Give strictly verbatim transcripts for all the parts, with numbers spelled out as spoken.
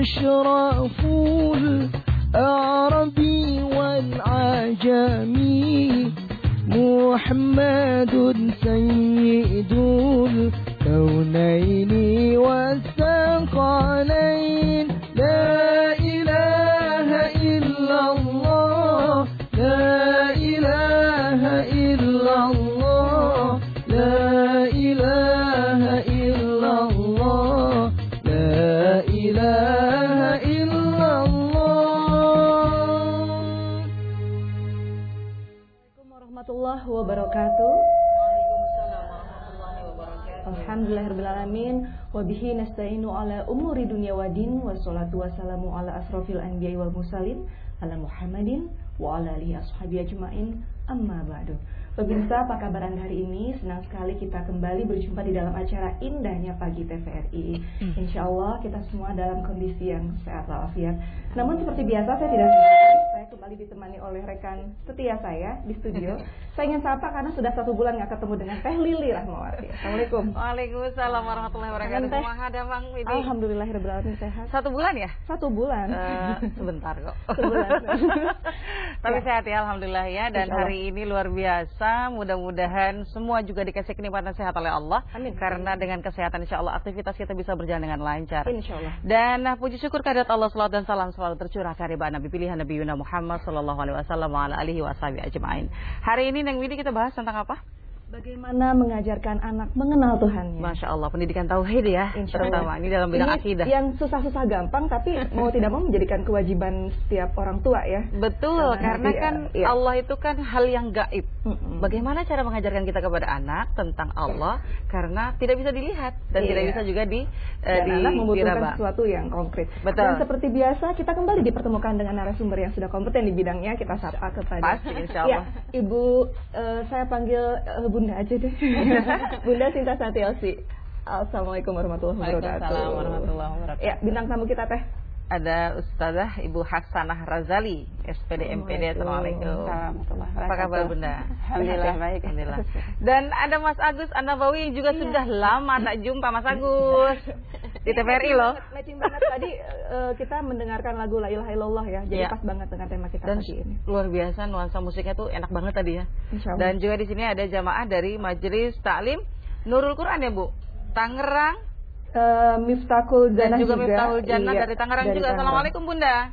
أشرف الأعراب والعجم محمد سيد الكونين والثقلين لا إله إلا الله لا إله إلا الله لا إله إلا الله لا إله إلا الله. Assalamualaikum warahmatullahi wabarakatuh. Alhamdulillahirrahmanirrahim. Wabihi nasta'inu ala umuri dunia wadin. Wassalatu wassalamu ala asrafil anbiya wal mursalin ala Muhammadin wa ala alihi ashabi ajma'in. Amma ba'du. Pemirsa, apa kabar Anda hari ini? Senang sekali kita kembali berjumpa di dalam acara indahnya Pagi T V R I. Insya Allah kita semua dalam kondisi yang sehat walafiat. Namun seperti biasa saya tidak sendiri. Saya kembali ditemani oleh rekan setia saya di studio. Saya ingin sapa karena sudah satu bulan nggak ketemu dengan Teh Lili Rahmawati. Assalamualaikum. Waalaikumsalam warahmatullahi wabarakatuh. Semangat ya Bang Widi. Alhamdulillahirobbilalamin sehat. Satu bulan ya? Satu bulan. Uh, sebentar kok. Sebulan. Tapi Ya. sehat ya, alhamdulillah ya. Dan Insya Allah. hari ini luar biasa. Mudah-mudahan semua juga dikasih kenikmatan sehat oleh Allah. Amin. Karena dengan kesehatan insya Allah aktivitas kita bisa berjalan dengan lancar. Insya Allah. Dan nah, puji syukur kehadirat Allah, salawat dan salam selalu tercurah kepada Nabi pilihan Nabi Yuna Muhammad sallallahu alaihi wasallam wa ala alihi washabi ajmain. Hari ini Neng Widi kita bahas tentang apa? Bagaimana mengajarkan anak mengenal Tuhannya. Masya Allah, pendidikan tauhid ya, Insya terutama Allah. ini dalam bidang Ini akidah. Yang susah-susah gampang, tapi mau tidak mau menjadikan kewajiban setiap orang tua ya. Betul, karena, Karena nanti, kan ya, iya. Allah itu kan hal yang gaib. Mm-mm. Bagaimana cara mengajarkan kita kepada anak tentang Allah? Karena tidak bisa dilihat dan Iya. tidak bisa juga di eh, Dan di anak membutuhkan diraba. sesuatu yang konkret. Betul. Dan seperti biasa kita kembali dipertemukan dengan narasumber yang sudah kompeten di bidangnya. Kita sapa kepada Pasti, insya Allah. Ya, Ibu, eh, saya panggil eh, Bunda aja deh. Bunda Sinta Satielsi. Assalamualaikum warahmatullahi wabarakatuh. Waalaikumsalam warahmatullahi wabarakatuh. Ya, bintang tamu kita teh. Ada Ustazah Ibu Hasanah Razali, S P D M P D. Assalamualaikum. Apa kabar Bunda? Alhamdulillah baik. Alhamdulillah. Dan ada Mas Agus An-Nabawi yang juga sudah lama tak jumpa. Mas Agus di T V R I loh. Matching banget tadi eh, kita mendengarkan lagu La Ilaha Illallah ya. Jadi Iya. pas banget dengan tema kita Dan pagi ini. luar biasa nuansa musiknya tuh enak banget tadi ya. Insya Allah. Dan juga di sini ada jamaah dari Majelis Taklim Nurul Quran ya Bu, Tangerang. Eh, Miftahul Dan Jannah juga Miftahul Jannah Iya, dari Tangerang dari juga. Tangerang. Assalamualaikum Bunda.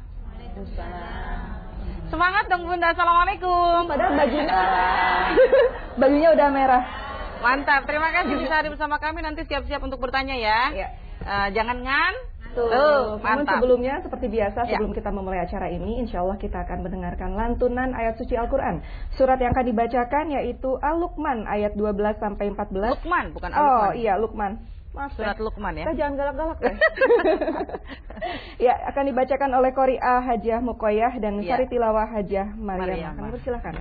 Semangat dong Bunda. Assalamualaikum. Padahal bajunya bajunya udah merah. Mantap. Terima kasih bisa hadir bersama kami. Nanti siap-siap untuk bertanya ya. Iya. Eh, jangan ngan. Tuh, Tuh, namun mantap. sebelumnya seperti biasa Ya. sebelum kita memulai acara ini, insya Allah kita akan mendengarkan lantunan ayat suci Al-Quran. Surat yang akan dibacakan yaitu Al-Luqman ayat dua belas sampai empat belas. Luqman bukan Oh Al-Luqman. iya Luqman. Maaf, Surat Teh. Luqman ya. Kita jangan galak-galak ya. Ya, akan dibacakan oleh Qori'ah Hajah Mukoyah dan Ya. Sari Tilawah Hajah Maryam. Maryam. Kami persilakan.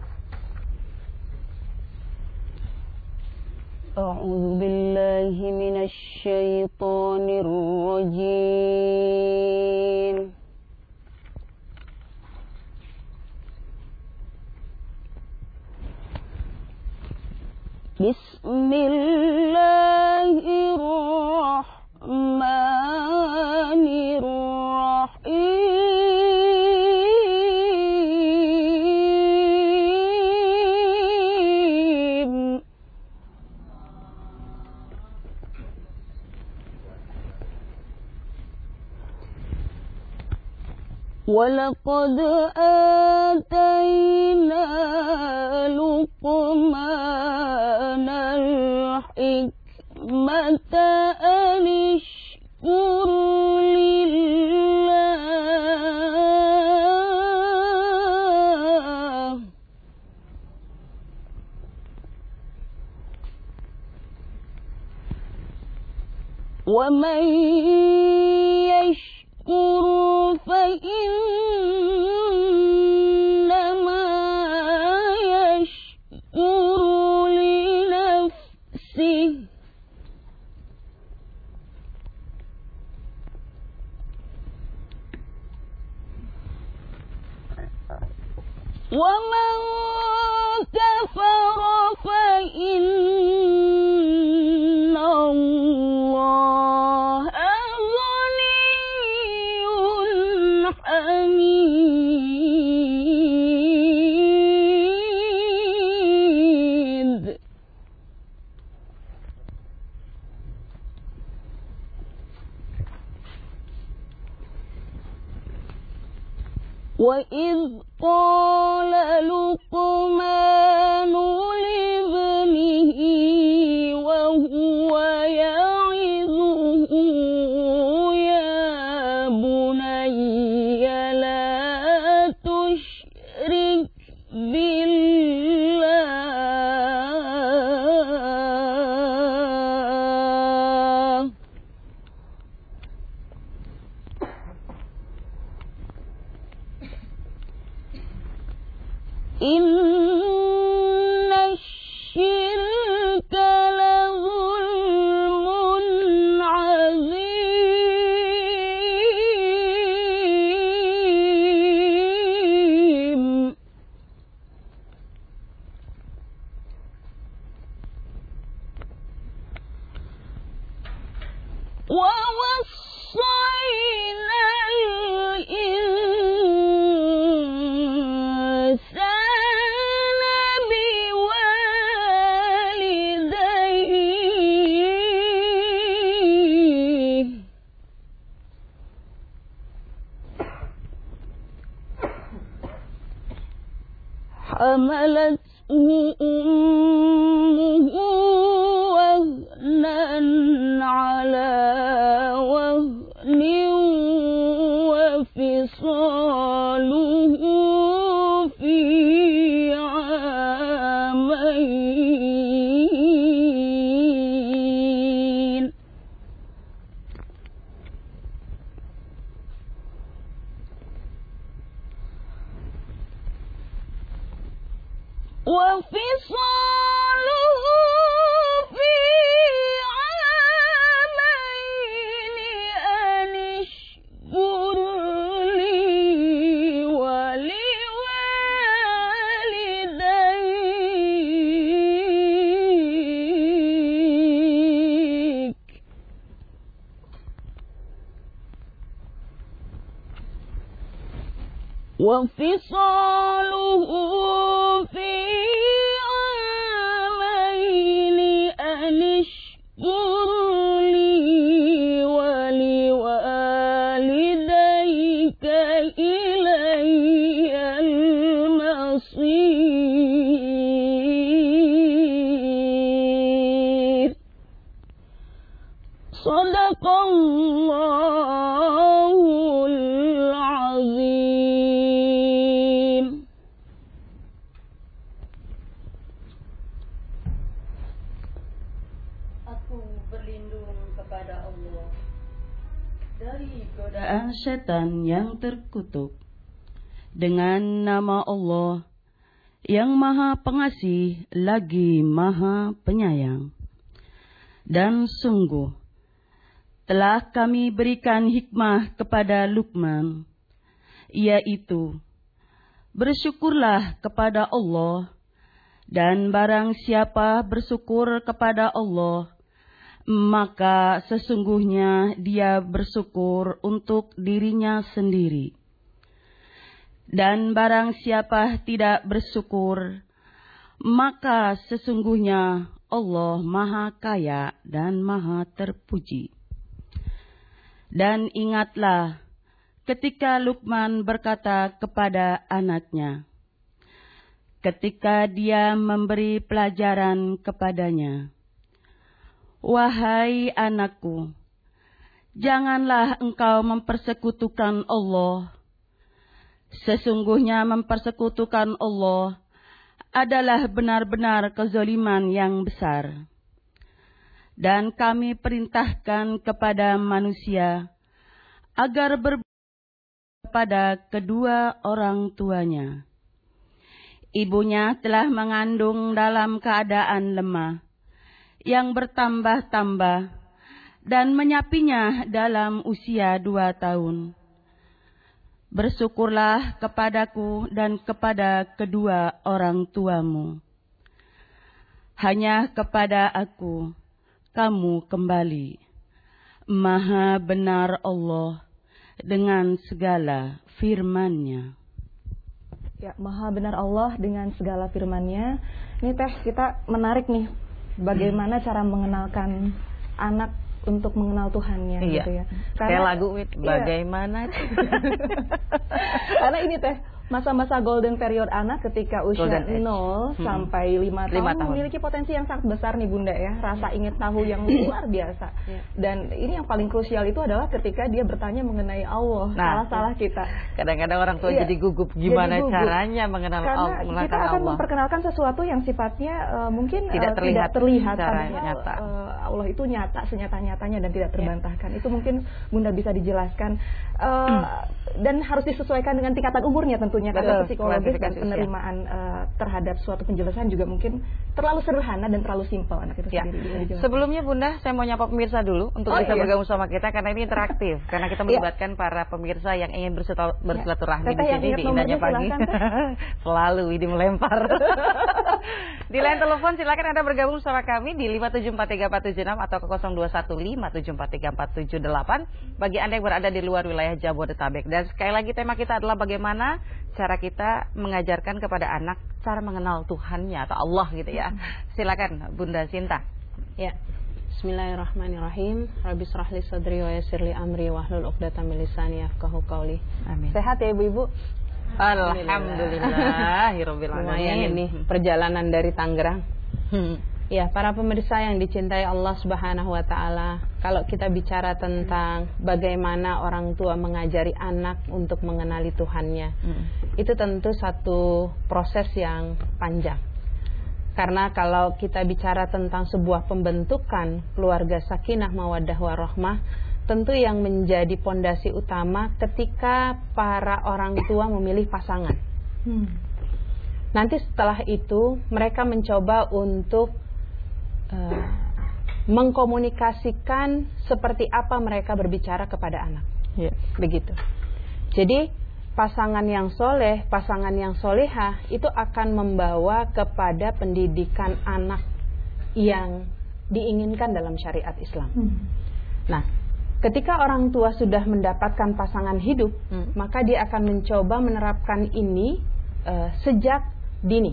أعوذ بالله من الشيطان الرجيم بسم الله الرحمن الرحيم ولقد آتينا لقمان الحكمة أن اشكر لله ومن يشكر فإنما يشكر لنفسه ومن كفر فإن الله غني وإذ قال لقمان لابنه وهو يعظه يا بني لا تشرك بالله إن الشرك لظلم عظيم ووصينا الإنسان بوالديه حملته أمه وهنا على وهن وفصاله في عامين وفصاله في عامين أن اشكر لي ولوالديك وفصاله في عامين أن اشكر لي ولوالديك إلي المصير صدق الله العظيم. Aku berlindung kepada Allah dari godaan setan yang terkutuk. Dengan nama Allah yang Maha Pengasih lagi Maha Penyayang. Dan sungguh telah kami berikan hikmah kepada Luqman, yaitu bersyukurlah kepada Allah, dan barang siapa bersyukur kepada Allah, maka sesungguhnya dia bersyukur untuk dirinya sendiri. Dan barang siapa tidak bersyukur, maka sesungguhnya Allah Maha Kaya dan Maha Terpuji. Dan ingatlah ketika Luqman berkata kepada anaknya, ketika dia memberi pelajaran kepadanya, "Wahai anakku, janganlah engkau mempersekutukan Allah. Sesungguhnya mempersekutukan Allah adalah benar-benar kezaliman yang besar. Dan kami perintahkan kepada manusia agar berbakti kepada kedua orang tuanya. Ibunya telah mengandung dalam keadaan lemah yang bertambah-tambah dan menyapinya dalam usia dua tahun. Bersyukurlah kepadaku dan kepada kedua orang tuamu. Hanya kepada aku kamu kembali. Maha benar Allah dengan segala firman-Nya." Ya, Maha benar Allah dengan segala firman-Nya. Ini teh kita menarik nih, bagaimana cara mengenalkan anak untuk mengenal Tuhannya Iya. gitu ya. Kayak lagu Wit, bagaimana? Karena ini teh masa-masa golden period anak ketika usia nol hmm. sampai lima tahun, tahun memiliki potensi yang sangat besar nih Bunda ya, rasa ingin tahu yang luar biasa. Yeah. Dan ini yang paling krusial itu adalah ketika dia bertanya mengenai Allah, nah, salah-salah kita. Kadang-kadang orang tua yeah. jadi gugup gimana jadi gugup. caranya mengenal Allah. Karena kita akan Allah. memperkenalkan sesuatu yang sifatnya uh, mungkin tidak uh, terlihat, tidak terlihat padahal nyata. Uh, Allah itu nyata senyata-nyatanya dan tidak terbantahkan. Yeah. Itu mungkin Bunda bisa dijelaskan uh, dan harus disesuaikan dengan tingkatan umurnya tentunya. Karena psikologi dan penerimaan uh, terhadap suatu penjelasan juga mungkin terlalu sederhana dan terlalu simpel anak itu ya. sendiri. Sebelumnya Bunda, saya mau nyapa pemirsa dulu untuk oh, bisa iya. bergabung sama kita karena ini interaktif. Karena kita melibatkan ya. para pemirsa yang ingin bersilaturahmi ya. di sini di Indahnya Pagi. Selalu Widi melempar. Di line telepon silakan Anda bergabung sama kami di lima tujuh empat tiga empat tujuh enam atau ke nol dua satu lima tujuh empat tiga empat tujuh delapan bagi Anda yang berada di luar wilayah Jabodetabek. Dan sekali lagi tema kita adalah bagaimana cara kita mengajarkan kepada anak cara mengenal Tuhannya atau Allah gitu ya. Silakan Bunda Sinta. Ya. Bismillahirrahmanirrahim. Rabbi shrah li sadri wa yassir li amri wahlul 'uqdatam min lisani yafqahu qawli. Amin. Sehat ya Ibu-ibu? Alhamdulillahirabbil alamin. Lumayan ini perjalanan dari Tangerang. Hmm. Ya, para pemirsa yang dicintai Allah Subhanahu wa taala, kalau kita bicara tentang bagaimana orang tua mengajari anak untuk mengenali Tuhannya, hmm. itu tentu satu proses yang panjang. Karena kalau kita bicara tentang sebuah pembentukan keluarga sakinah mawaddah warahmah, tentu yang menjadi pondasi utama ketika para orang tua memilih pasangan. Hmm. Nanti setelah itu mereka mencoba untuk Uh, mengkomunikasikan seperti apa mereka berbicara kepada anak, yeah. begitu. Jadi pasangan yang soleh, pasangan yang solehah itu akan membawa kepada pendidikan anak yang diinginkan dalam syariat Islam. Hmm. Nah, ketika orang tua sudah mendapatkan pasangan hidup, hmm. maka dia akan mencoba menerapkan ini uh, sejak dini.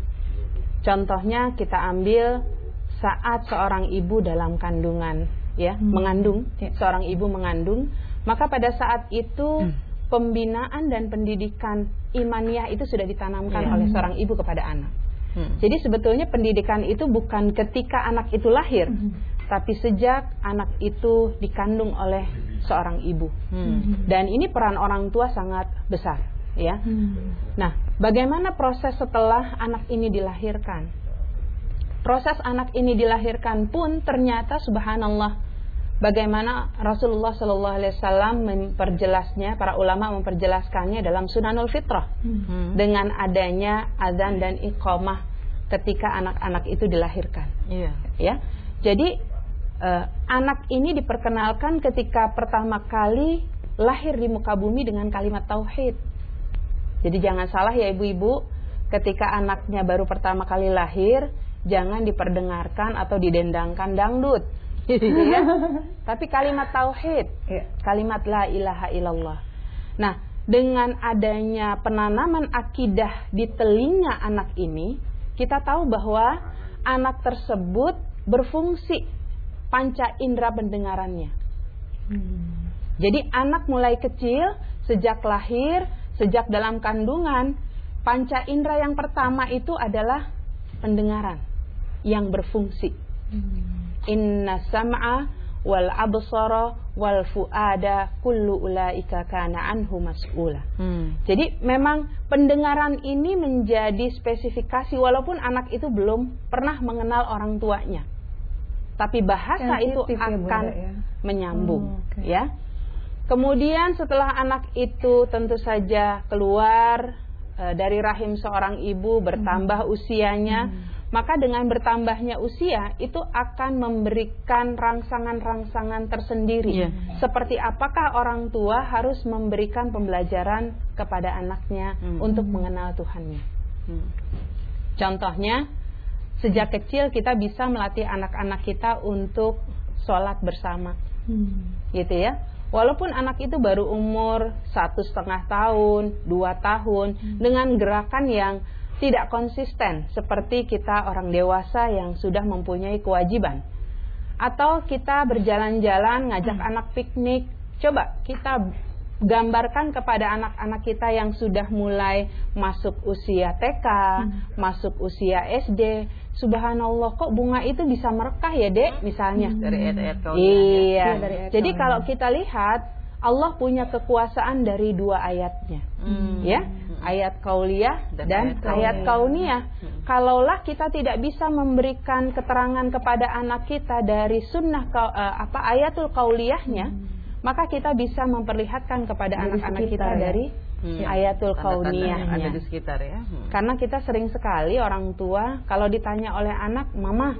Contohnya kita ambil saat seorang ibu dalam kandungan, ya, hmm. mengandung, ya. seorang ibu mengandung, maka pada saat itu hmm. pembinaan dan pendidikan imaniah itu sudah ditanamkan ya. oleh seorang ibu kepada anak. Hmm. Jadi sebetulnya pendidikan itu bukan ketika anak itu lahir, hmm. tapi sejak anak itu dikandung oleh seorang ibu. Hmm. Dan ini peran orang tua sangat besar, ya. Hmm. Nah, bagaimana proses setelah anak ini dilahirkan? Proses anak ini dilahirkan pun ternyata subhanallah bagaimana Rasulullah Shallallahu Alaihi Wasallam memperjelasnya, para ulama memperjelaskannya dalam Sunanul Fitrah hmm. dengan adanya azan dan iqamah ketika anak-anak itu dilahirkan. Yeah. Ya, jadi eh, anak ini diperkenalkan ketika pertama kali lahir di muka bumi dengan kalimat tauhid. Jadi jangan salah ya ibu-ibu, ketika anaknya baru pertama kali lahir, jangan diperdengarkan atau didendangkan dangdut, ya. Tapi kalimat tauhid, kalimat la ilaha illallah. Nah, dengan adanya penanaman akidah di telinga anak ini, kita tahu bahwa anak tersebut berfungsi panca indera pendengarannya. Hmm. Jadi anak mulai kecil, sejak lahir, sejak dalam kandungan, panca indera yang pertama itu adalah pendengaran yang berfungsi. Hmm. Inna sam'a wal absara wal fuada kullu ulaika kana anhu mas'ula. Hmm. Jadi memang pendengaran ini menjadi spesifikasi walaupun anak itu belum pernah mengenal orang tuanya. Tapi bahasa itu akan ya, menyambung, oh, okay. ya. Kemudian setelah anak itu tentu saja keluar e, dari rahim seorang ibu, bertambah hmm. usianya, hmm. maka dengan bertambahnya usia itu akan memberikan rangsangan-rangsangan tersendiri. Yeah. Seperti apakah orang tua harus memberikan pembelajaran kepada anaknya hmm. untuk mengenal Tuhannya. Hmm. Contohnya, sejak kecil kita bisa melatih anak-anak kita untuk sholat bersama. Hmm. Gitu ya. Walaupun anak itu baru umur satu setengah tahun, dua tahun, hmm. dengan gerakan yang tidak konsisten seperti kita orang dewasa yang sudah mempunyai kewajiban. Atau kita berjalan-jalan ngajak hmm. anak piknik. Coba kita gambarkan kepada anak-anak kita yang sudah mulai masuk usia T K, hmm. masuk usia S D. Subhanallah, kok bunga itu bisa merekah ya, Dek, misalnya. Dari ayat-ayat kauliah. Iya. Ya, dari ayat Jadi kalau kita lihat, Allah punya kekuasaan dari dua ayatnya. Hmm. Ya, ayat kauliah dan, dan ayat, ayat kauniyah. Hmm. Kalaulah kita tidak bisa memberikan keterangan kepada anak kita dari sunnah uh, apa ayatul kauliyahnya, hmm. maka kita bisa memperlihatkan kepada anak-anak kita ya? dari hmm. ayatul kauniyahnya. Ada di sekitar ya. Hmm. Karena kita sering sekali orang tua kalau ditanya oleh anak, "Mama,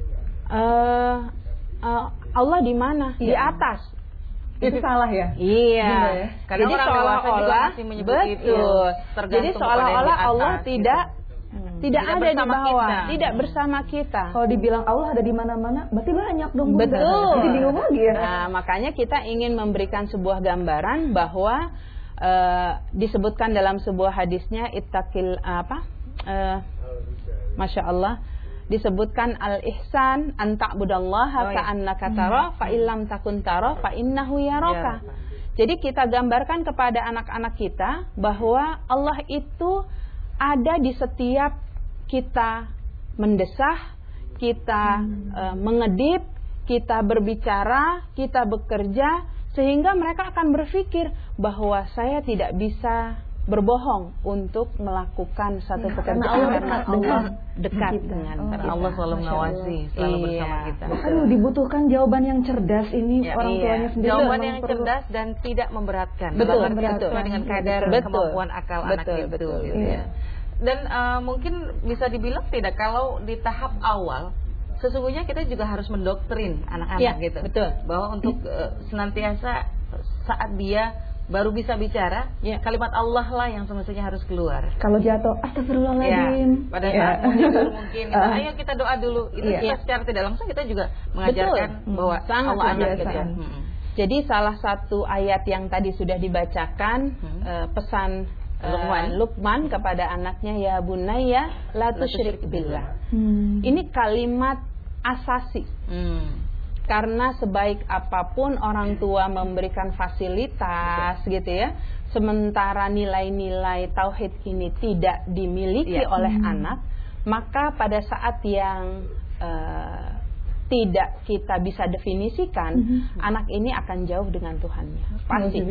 uh, uh, Allah di mana?" Ya. Di atas. Itu salah ya? Iya. Ya? Karena jadi seolah-olah betul. Itu, ya. Jadi seolah-olah Allah atas, tidak hmm. tidak, tidak ada di bawah, kita. tidak bersama kita. Kalau dibilang Allah ada di mana-mana, berarti banyak dong. Bunda. Betul. Jadi bingung lagi ya. Nah, makanya kita ingin memberikan sebuah gambaran bahwa uh, disebutkan dalam sebuah hadisnya ittaqil apa? Uh, Masya Allah. Disebutkan al-ihsan an ta'budallaha oh, ka'annaka tara fa illam takun tara fa innahu yaraka. Ya. Jadi kita gambarkan kepada anak-anak kita bahwa Allah itu ada di setiap kita mendesah, kita hmm. uh, mengedip, kita berbicara, kita bekerja, sehingga mereka akan berpikir bahwa saya tidak bisa berbohong untuk melakukan satu ya, pekerjaan karena Allah, Allah dekat kita. dengan oh, kita. Allah selalu mengawasi, selalu iya, bersama kita. Aduh, dibutuhkan jawaban yang cerdas ini ya, orang iya. tuanya sendiri. Jawaban yang perlu. cerdas dan tidak memberatkan. Betul, betul. Sesuai dengan kadar betul. kemampuan akal betul, anak itu. Betul, gitu iya. ya. Dan uh, mungkin bisa dibilang tidak kalau di tahap awal sesungguhnya kita juga harus mendoktrin anak-anak ya, gitu. Betul. Bahwa untuk uh, senantiasa saat dia baru bisa bicara, ya. kalimat Allah lah yang semestinya harus keluar. Kalau jatuh, astagfirullahaladzim. Ya, pada saat ya. muncul mungkin, uh, ayo kita doa dulu. Itu ya. kita secara tidak langsung kita juga mengajarkan Betul. bahwa sangat Allah ada gitu ya. Hmm. Jadi salah satu ayat yang tadi sudah dibacakan hmm. uh, pesan uh, Luqman. Luqman kepada anaknya, ya bunayya la tusyrik billah. Hmm. Ini kalimat asasi. Hmm. Karena sebaik apapun orang tua memberikan fasilitas gitu ya, sementara nilai-nilai tauhid ini tidak dimiliki ya. oleh hmm. anak, maka pada saat yang uh, tidak kita bisa definisikan, hmm. anak ini akan jauh dengan Tuhannya. Pasti.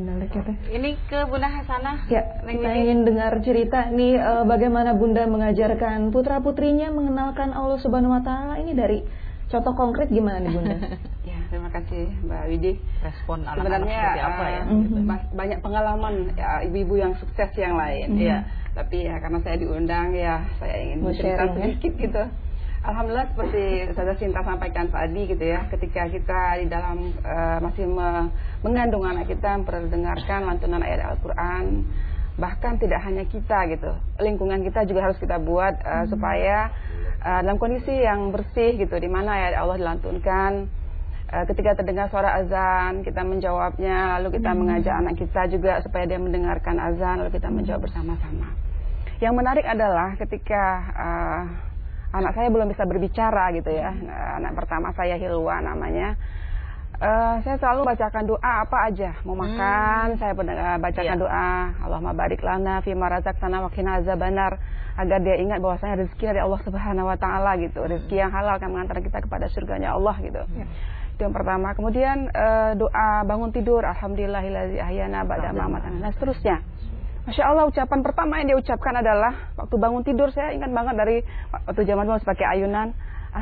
Ini ke Bunda Hasanah. Ya, kita ingin dengar cerita nih uh, bagaimana Bunda mengajarkan putra-putrinya mengenalkan Allah Subhanahu Wa Taala ini dari contoh konkret gimana nih Bunda? Ya, terima kasih Mbak Widi. Respon anak-anak sebenarnya seperti apa ya? Uh, gitu. Banyak pengalaman ya, ibu-ibu yang sukses yang lain. Mm-hmm. Ya, tapi ya karena saya diundang ya saya ingin bercerita sedikit ya? gitu. Alhamdulillah seperti Ustazah Sinta sampaikan tadi gitu ya, ketika kita di dalam uh, masih me mengandung anak kita memperdengarkan lantunan ayat Al-Quran, bahkan tidak hanya kita gitu, lingkungan kita juga harus kita buat uh, hmm. supaya uh, dalam kondisi yang bersih gitu, di mana ayat Allah dilantunkan, uh, ketika terdengar suara azan kita menjawabnya, lalu kita hmm. mengajak anak kita juga supaya dia mendengarkan azan, lalu kita menjawab bersama-sama. Yang menarik adalah ketika uh, anak saya belum bisa berbicara gitu ya, nah, anak pertama saya Hilwa namanya. Uh, saya selalu bacakan doa apa aja, mau makan hmm. saya uh, bacakan yeah. doa Allahumma barik lana fima razaqtana wa qina azabannar, agar dia ingat bahwasanya rezeki dari Allah Subhanahu Wa Taala gitu, rezeki yang halal akan mengantar kita kepada surganya Allah gitu. Yeah. Itu yang pertama. Kemudian uh, doa bangun tidur, alhamdulillahillazi ahyana ba'da ma amatana, dan seterusnya. Masya Allah, ucapan pertama yang dia ucapkan adalah waktu bangun tidur, saya ingat banget dari waktu zaman dulu pakai ayunan,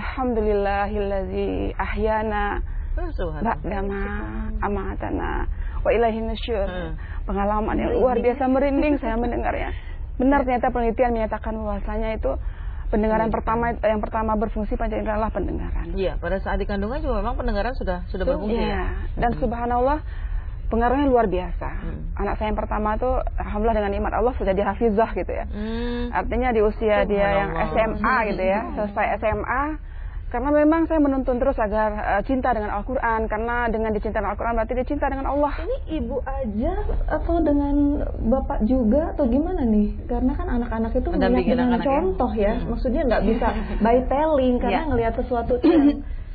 alhamdulillahillazi ahyana ba'dama amatana wa ilaihin nusyur. Hmm. Pengalaman yang luar biasa, merinding saya mendengarnya. Benar, ternyata penelitian menyatakan bahwasanya itu pendengaran hmm. pertama yang pertama berfungsi panca indera adalah pendengaran. Iya, pada saat di kandungan juga memang pendengaran sudah sudah berfungsi. Iya. Ya. Dan hmm. subhanallah pengaruhnya luar biasa. Hmm. Anak saya yang pertama tuh alhamdulillah dengan nikmat Allah sudah jadi hafizah gitu ya. Hmm. Artinya di usia dia yang S M A gitu ya, selesai S M A. Karena memang saya menuntun terus agar uh, cinta dengan Al-Quran. Karena dengan dicintai Al-Quran berarti dia cinta dengan Allah. Ini ibu aja atau dengan bapak juga atau gimana nih? Karena kan anak-anak itu melihat dengan anak contoh ya, ya. Hmm. Maksudnya nggak bisa by telling, karena ya. ngelihat sesuatu yang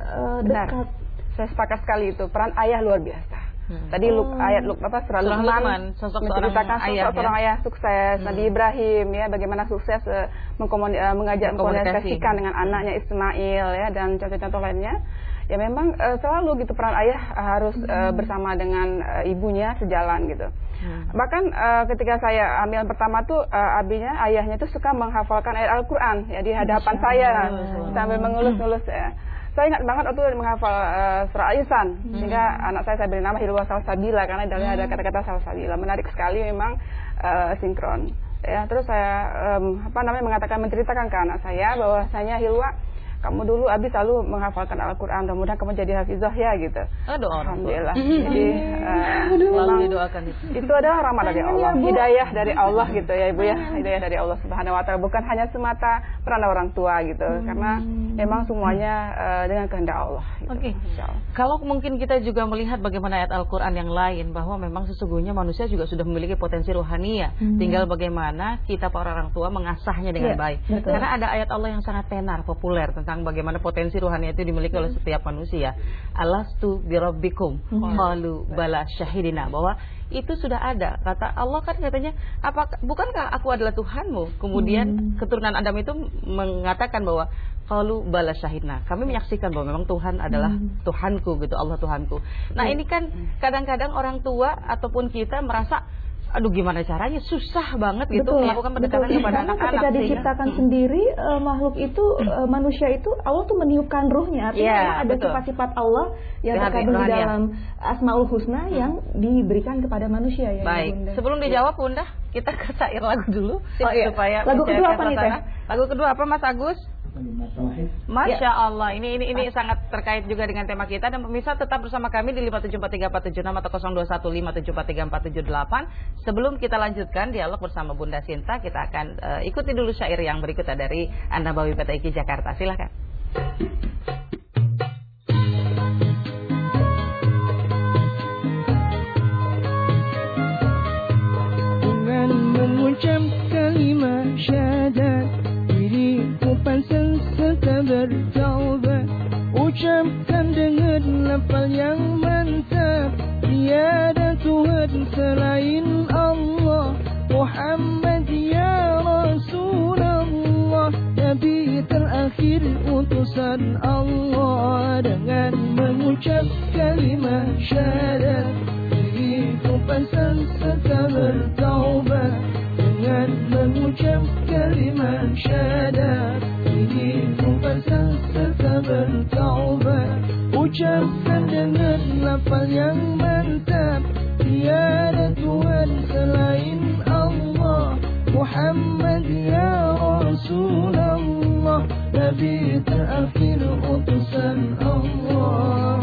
uh, Benar. dekat. Saya sepakat sekali itu, peran ayah luar biasa. Hmm. Tadi oh. Luk, ayat Luk apa surah Luqman menceritakan sosok ayah, seorang ya? ayah sukses, hmm. Nabi Ibrahim ya, bagaimana sukses uh, mengkomuni, uh, mengajak mengkomunikasikan dengan anaknya Ismail ya, dan contoh-contoh lainnya. Ya memang uh, selalu gitu peran ayah uh, harus uh, bersama dengan uh, ibunya sejalan gitu. Hmm. Bahkan uh, ketika saya hamil pertama tuh uh, abinya ayahnya tuh suka menghafalkan ayat Al-Qur'an ya di hadapan Masya saya Allah. Sambil mengelus-ngelus ya. Saya ingat banget waktu menghafal uh, surah Al-Insan, hmm. sehingga anak saya saya beri nama Hilwa Salsabila karena di dalamnya hmm. ada kata-kata Salsabila. Menarik sekali memang uh, sinkron. Ya, terus saya um, apa namanya mengatakan menceritakan ke anak saya bahwasanya Hilwa, kamu dulu Abi selalu menghafalkan Al-Quran, mudah-mudahan kamu jadi hafizah ya gitu. Oh, doa Alhamdulillah. Jadi uh, selalu didoakan itu. Itu adalah rahmat dari Allah, hidayah dari Allah gitu ya Ibu ya, hidayah dari Allah Subhanahu Wa Taala, bukan hanya semata peran orang tua gitu, hmm. karena memang semuanya uh, dengan kehendak Allah. Gitu. Oke. Okay. Kalau mungkin kita juga melihat bagaimana ayat Al-Quran yang lain, bahwa memang sesungguhnya manusia juga sudah memiliki potensi rohania, hmm. tinggal bagaimana kita para orang tua mengasahnya dengan ya, baik. Betul. Karena ada ayat Allah yang sangat tenar, populer tentang bagaimana potensi rohani itu dimiliki oleh setiap manusia. Alastu birabbikum qalu bala syahidina, bahwa itu sudah ada. Kata Allah kan katanya, apa bukankah aku adalah Tuhanmu? Kemudian hmm. keturunan Adam itu mengatakan bahwa qalu bala syahidna, kami menyaksikan bahwa memang Tuhan adalah hmm. Tuhanku gitu, Allah Tuhanku. Nah, ini kan kadang-kadang orang tua ataupun kita merasa aduh gimana caranya, susah banget gitu betul, melakukan pendekatan betul. Kepada anak-anak. Ketika diciptakan sehingga, sendiri uh, makhluk itu uh, manusia itu Allah tuh meniupkan ruhnya, artinya yeah, ada sifat-sifat Allah yang terkandung di dalam Asmaul Husna hmm. yang diberikan kepada manusia ya. Baik, Bunda. Sebelum dijawab Bunda, kita ke syair lagu dulu oh, iya. supaya lagu kedua apa nih Teh? Lagu kedua apa Mas Agus? Masya Allah, ini ini ini sangat terkait juga dengan tema kita. Dan pemirsa tetap bersama kami di lima tujuh empat tiga empat tujuh enam atau nol dua satu lima tujuh empat tiga empat tujuh delapan. Sebelum kita lanjutkan dialog bersama Bunda Sinta, kita akan uh, ikuti dulu syair yang berikutnya dari An-Nabawi P T I Q Jakarta. Silakan. Dengan mengucap kalimat syahadat, pantas serta bertaubat, ucapkan dengan lafal yang mantap, tiada Tuhan selain Allah, Muhammad ya Rasulullah, Nabi terakhir utusan Allah. Dengan mengucap kalimat syahadat, diriku pantas serta bertaubat, dengan mengucap kalimat syahadat, ini pantas serta bertaubat, ucapkan dengan lafal yang mantap, tiada Tuhan selain Allah, Muhammad ya Rasulullah, Nabi terakhir utusan Allah.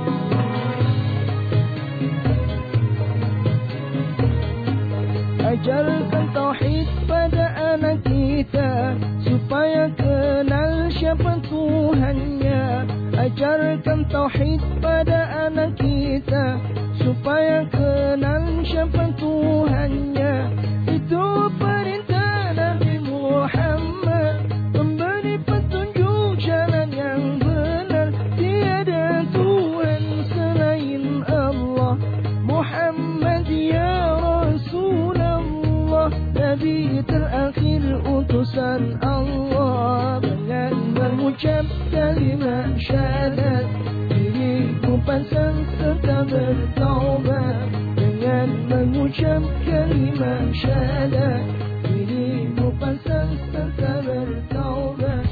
Ajarkan tauhid pada anak kita, supaya kenal siapa Tuhannya. Ajarkan tauhid pada anak kita, supaya kenal siapa Tuhannya. Itu perintah Nabi Muhammad, memberi petunjuk jalan yang benar, tiada Tuhan selain Allah, Muhammad ya Rasulullah, Nabi terakhir utusan Allah. Dengan mengucap kalimat syahadat, diriku pantas serta bertaubat, dengan mengucap kalimat syahadat, diriku pantas serta bertaubat.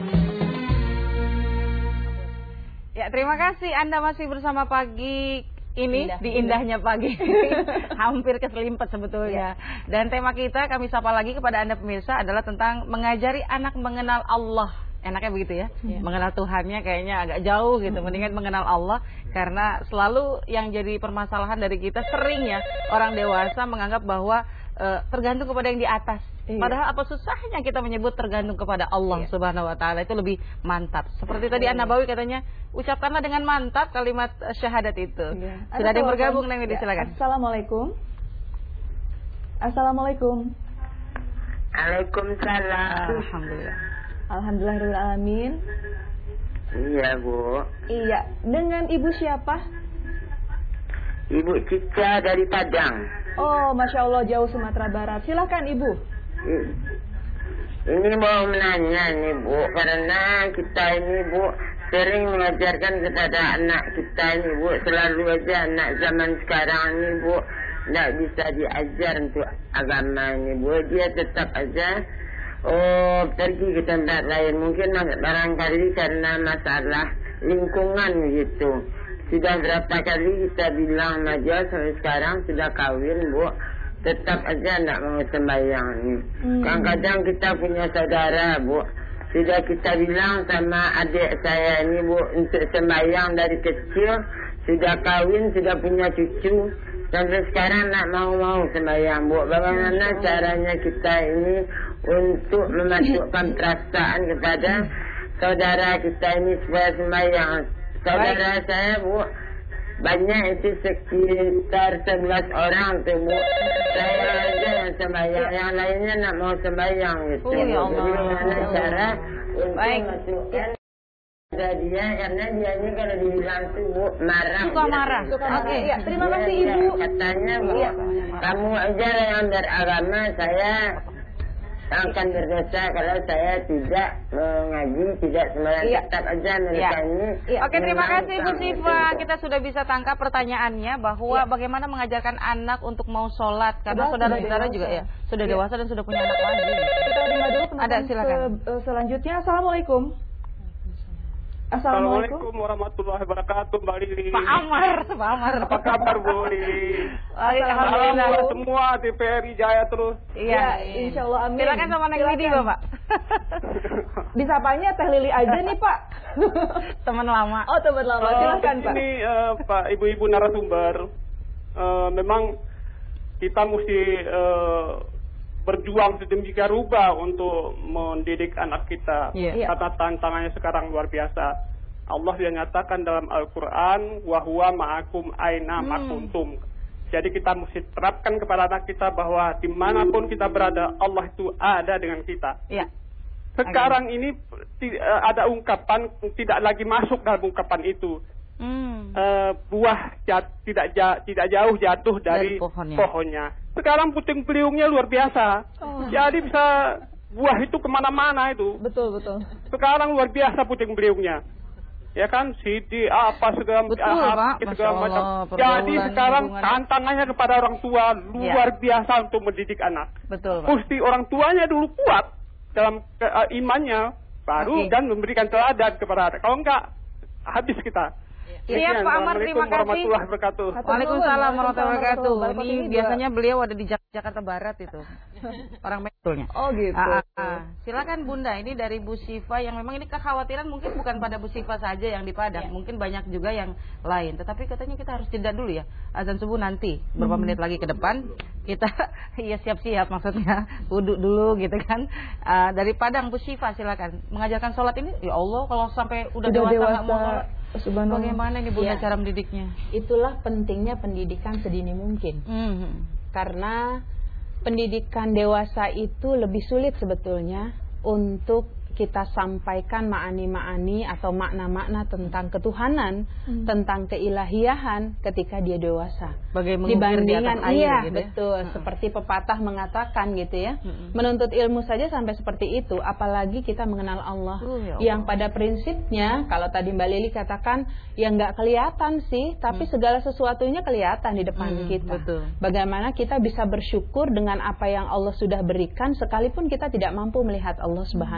Terima kasih Anda masih bersama Pagi ini Indah. di indahnya pagi. Hampir keselimpet sebetulnya. Ya. Dan tema kita kami sapa lagi kepada Anda pemirsa adalah tentang mengajari anak mengenal Allah. Enaknya begitu ya, ya. Mengenal Tuhannya kayaknya agak jauh gitu. Hmm. Mendingan mengenal Allah, karena selalu yang jadi permasalahan dari kita seringnya orang dewasa menganggap bahwa uh, tergantung kepada yang di atas. Iya. Padahal apa susahnya kita menyebut tergantung kepada Allah, iya, Subhanahu wa taala, itu lebih mantap. Seperti tadi An-Nabawi katanya, ucapkanlah dengan mantap kalimat syahadat itu. Iya. Sudah ada yang bergabung, Neng Widi, silakan. Assalamualaikum. Assalamualaikum. Waalaikumsalam. Alhamdulillah. Alhamdulillahirrahmanirrahim. Iya, Bu. Iya, dengan Ibu siapa? Ibu Cica dari Padang. Oh, Masya Allah, jauh Sumatera Barat. Silakan Ibu. Ini mau menanya nih, Bu, karena kita ini, Bu, sering mengajarkan kepada anak kita ini, Bu, selalu aja anak zaman sekarang ini, Bu, tidak bisa diajar untuk agama ini, Bu. Dia tetap aja oh pergi ke tempat lain, mungkin barangkali karena masalah lingkungan gitu. Sudah berapa kali kita bilang aja sampai sekarang sudah kawin, Bu, tetap aja tidak mau sembahyang nih. Hmm. Kadang-kadang kita punya saudara, Bu, sudah kita bilang sama adik saya ini, Bu, untuk sembahyang dari kecil, sudah kawin, sudah punya cucu, sampai sekarang tidak mau-mau sembahyang, Bu. Bagaimana caranya kita ini untuk memasukkan perasaan kepada saudara kita ini supaya sembahyang? Saudara Baik. saya, Bu, banyak itu sekitar sebelas orang tuh, Bu. Saya aja yang sembahyang, yang lainnya nak mau sembahyang gitu. Oh, ya Allah. Jadi bagaimana cara untuk Baik. memasukkan pada dia, karena dia ini kalau dibilang tuh, Bu, marah. Suka marah. Suka marah. Oke, ya, terima Dia, kasih dia Ibu. Katanya, Bu, Ya. kamu aja yang beragama, saya akan berdosa kalau saya tidak mengaji, tidak sembahyang. Iya. Tetap aja mereka Iya. ini. Iya. Oke, terima kasih Bu menantang Siva. gitu. Kita sudah bisa tangkap pertanyaannya bahwa Iya. bagaimana mengajarkan anak untuk mau sholat, karena Sudah, saudara-saudara sudah juga dewasa. ya sudah Iya. dewasa dan sudah punya anak lagi. Kita terima dulu penonton Ada, silakan. se- selanjutnya. Assalamualaikum. Assalamualaikum. Assalamualaikum warahmatullahi wabarakatuh, Mbak Lili. Pak Amar, Pak Amar. Apa kabar, Bu Lili? Alhamdulillah. Salam semua T V R I Jaya terus. Iya, Ya, insya Allah, amin. Silakan sama Neng Widi, Silakan. Bapak. Disapanya Teh Lili aja nih, Pak. Teman lama. Oh, teman lama. Silakan, Pak. Ini uh, Pak ibu-ibu narasumber, uh, memang kita mesti uh, berjuang sedemikian rupa untuk mendidik anak kita. Iya. Kata tantangannya sekarang luar biasa. Allah yang nyatakan dalam Al-Quran, wa huwa ma'akum aina Hmm. makuntum. Jadi kita mesti terapkan kepada anak kita bahwa dimanapun kita berada, Allah itu ada dengan kita. Iya. Sekarang ini ti- eh, ada ungkapan tidak lagi masuk dalam ungkapan itu. Hmm. Eh, buah jat, tidak ja, tidak jauh jatuh dari, Dari pohonnya. pohonnya. Sekarang puting beliungnya luar biasa. Oh. Jadi bisa buah itu kemana-mana itu. Betul, betul. Sekarang luar biasa puting beliungnya. Ya kan, C D apa segala Betul, ah, Pak. segala Masya macam. Allah, Jadi pergaulan, sekarang lingkungan. tantangannya kepada orang tua luar biasa untuk mendidik anak. Betul, Pak. Mesti orang tuanya dulu kuat dalam ke, uh, imannya, baru Oke. dan memberikan teladan kepada anak. Kalau enggak, habis kita. Siap, Pak Amar, terima kasih. warahmatullahi wabarakatuh. Waalaikumsalam warahmatullahi wabarakatuh. Bapak Ini juga- biasanya beliau ada di Jak- Jakarta Barat itu. Orang betulnya. Oh, gitu. Ah, ah, ah. Silakan Bunda, ini dari Bu Siva yang memang ini kekhawatiran mungkin bukan pada Bu Siva saja yang di Padang, mungkin banyak juga yang lain. Tetapi katanya kita harus jeda dulu ya. Azan subuh nanti, beberapa menit lagi ke depan kita ya siap-siap maksudnya wudhu dulu gitu kan. Ah, dari Padang Bu Siva silakan. Mengajarkan sholat ini ya Allah kalau sampai udah, Udah dewasa dewasa, nggak mau sholat. subhanallah. Bagaimana ini Bunda Ya. cara mendidiknya? Itulah pentingnya pendidikan sedini mungkin. Hmm. Karena pendidikan dewasa itu lebih sulit sebetulnya untuk kita sampaikan ma'ani-ma'ani atau makna-makna tentang ketuhanan, Hmm. tentang keilahiahan ketika dia dewasa. Bagai mengukir di atas air iya, gitu ya. betul, Hmm. seperti pepatah mengatakan gitu ya. Hmm. Menuntut ilmu saja sampai seperti itu, apalagi kita mengenal Allah. Oh, ya Allah. Yang pada prinsipnya, kalau tadi Mbak Lili katakan, ya nggak kelihatan sih, tapi segala sesuatunya kelihatan di depan Hmm, kita. betul. Bagaimana kita bisa bersyukur dengan apa yang Allah sudah berikan, sekalipun kita tidak mampu melihat Allah Subhanahu Wa Taala.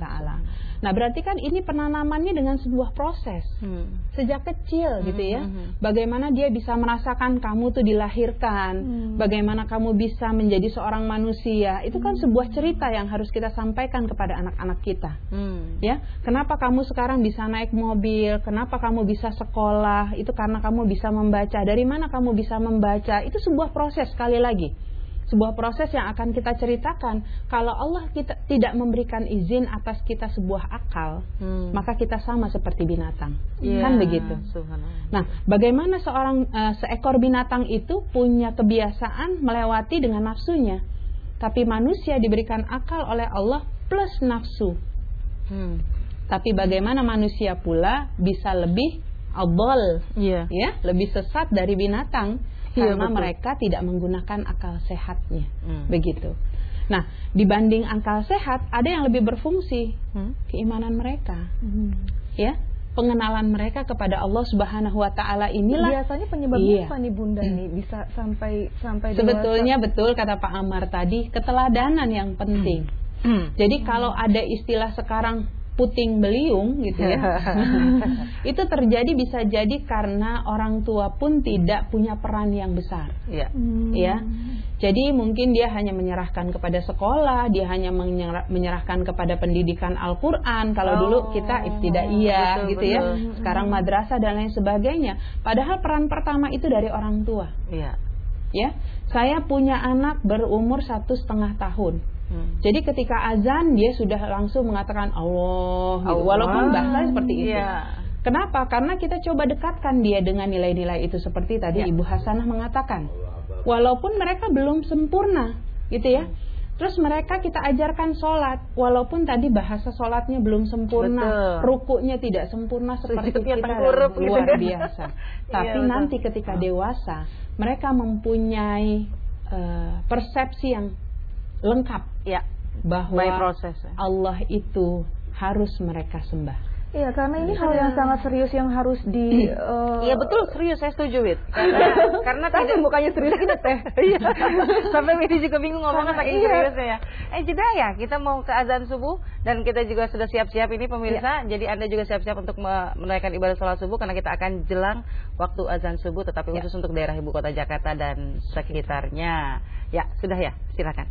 taala. Nah, berarti kan ini penanamannya dengan sebuah proses hmm. sejak kecil gitu ya. Hmm. Bagaimana dia bisa merasakan kamu tuh dilahirkan, hmm. bagaimana kamu bisa menjadi seorang manusia. Itu kan hmm. sebuah cerita yang harus kita sampaikan kepada anak-anak kita. Hmm. Ya, kenapa kamu sekarang bisa naik mobil? Kenapa kamu bisa sekolah? Itu karena kamu bisa membaca. Dari mana kamu bisa membaca? Itu sebuah proses, sekali lagi. Sebuah proses yang akan kita ceritakan. Kalau Allah kita tidak memberikan izin atas kita sebuah akal, hmm. maka kita sama seperti binatang, yeah. kan begitu. Nah, bagaimana seorang uh, seekor binatang itu punya kebiasaan melewati dengan nafsunya, tapi manusia diberikan akal oleh Allah plus nafsu. Hmm. Tapi bagaimana manusia pula bisa lebih adol, yeah. ya, lebih sesat dari binatang? Karena iya, mereka tidak menggunakan akal sehatnya, hmm. begitu. Nah, dibanding akal sehat, ada yang lebih berfungsi, hmm? keimanan mereka, hmm. ya, pengenalan mereka kepada Allah Subhanahu Wa Taala inilah. Biasanya penyebabnya iya. apa nih Bunda hmm. nih bisa sampai sampai sebetulnya dewasa? Betul kata Pak Amar tadi, keteladanan yang penting. Hmm. Hmm. Jadi hmm. kalau ada istilah sekarang puting beliung gitu ya. Itu terjadi bisa jadi karena orang tua pun tidak punya peran yang besar. Ya. Hmm. Ya. Jadi mungkin dia hanya menyerahkan kepada sekolah, dia hanya menyerahkan kepada pendidikan Al-Qur'an. Kalau oh, dulu kita ibtidaiyah betul, gitu betul. ya. Sekarang madrasah dan lain sebagainya. Padahal peran pertama itu dari orang tua. Iya. Ya. Saya punya anak berumur satu setengah tahun. Hmm. Jadi ketika azan dia sudah langsung mengatakan Allah, gitu. Allah. Walaupun bahasa seperti itu. Yeah. Kenapa? Karena kita coba dekatkan dia dengan nilai-nilai itu seperti tadi yeah. Ibu Hasanah mengatakan. Walaupun mereka belum sempurna, gitu ya. Terus mereka kita ajarkan sholat, walaupun tadi bahasa sholatnya belum sempurna, betul. Rukunya tidak sempurna seperti kita, luar gitu. biasa. Tapi yeah, nanti ketika dewasa, mereka mempunyai uh, persepsi yang lengkap ya bahwa proses, ya. Allah itu harus mereka sembah. Iya, karena ini hal yang sangat serius yang harus di Iya uh... betul, serius, saya setuju Wid. Karena karena tidak bukannya serius kita teh. Iya. Sampai Wid juga bingung ngomongnya saking iya. seriusnya ya. Eh jeda ya, kita mau ke azan subuh dan kita juga sudah siap-siap ini pemirsa. Iya. Jadi Anda juga siap-siap untuk menunaikan ibadah salat subuh karena kita akan jelang waktu azan subuh, tetapi iya. khusus untuk daerah ibu kota Jakarta dan sekitarnya. Ya, sudah ya, silakan.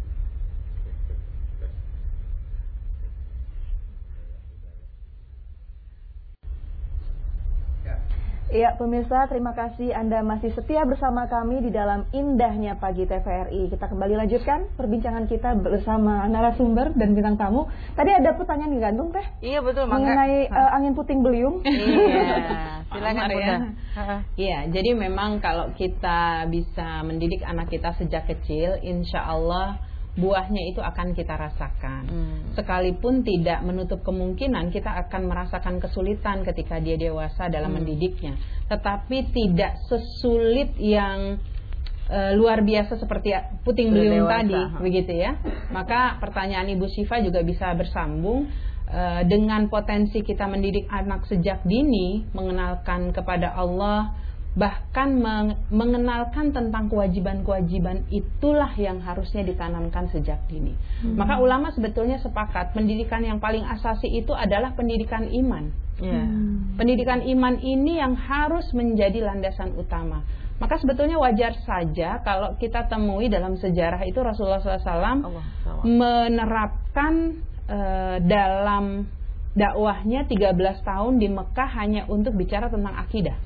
Iya pemirsa, terima kasih Anda masih setia bersama kami di dalam Indahnya Pagi T V R I. Kita kembali lanjutkan perbincangan kita bersama narasumber dan bintang tamu. Tadi ada pertanyaan digantung teh? Iya betul, mengenai uh, angin puting beliung. Iya, silakan ya. Iya, jadi memang kalau kita bisa mendidik anak kita sejak kecil, insya Allah buahnya itu akan kita rasakan. Hmm. Sekalipun tidak menutup kemungkinan kita akan merasakan kesulitan ketika dia dewasa dalam hmm. mendidiknya. Tetapi tidak sesulit yang uh, luar biasa seperti puting beliung tadi, ha. begitu ya. Maka pertanyaan Ibu Syifa juga bisa bersambung uh, dengan potensi kita mendidik anak sejak dini, mengenalkan kepada Allah, bahkan mengenalkan tentang kewajiban-kewajiban itulah yang harusnya ditanamkan sejak dini. Hmm. Maka ulama sebetulnya sepakat pendidikan yang paling asasi itu adalah pendidikan iman. Yeah. Hmm. Pendidikan iman ini yang harus menjadi landasan utama. Maka sebetulnya wajar saja kalau kita temui dalam sejarah itu Rasulullah shallallahu alaihi wasallam menerapkan uh, dalam dakwahnya tiga belas tahun di Mekah hanya untuk bicara tentang akidah.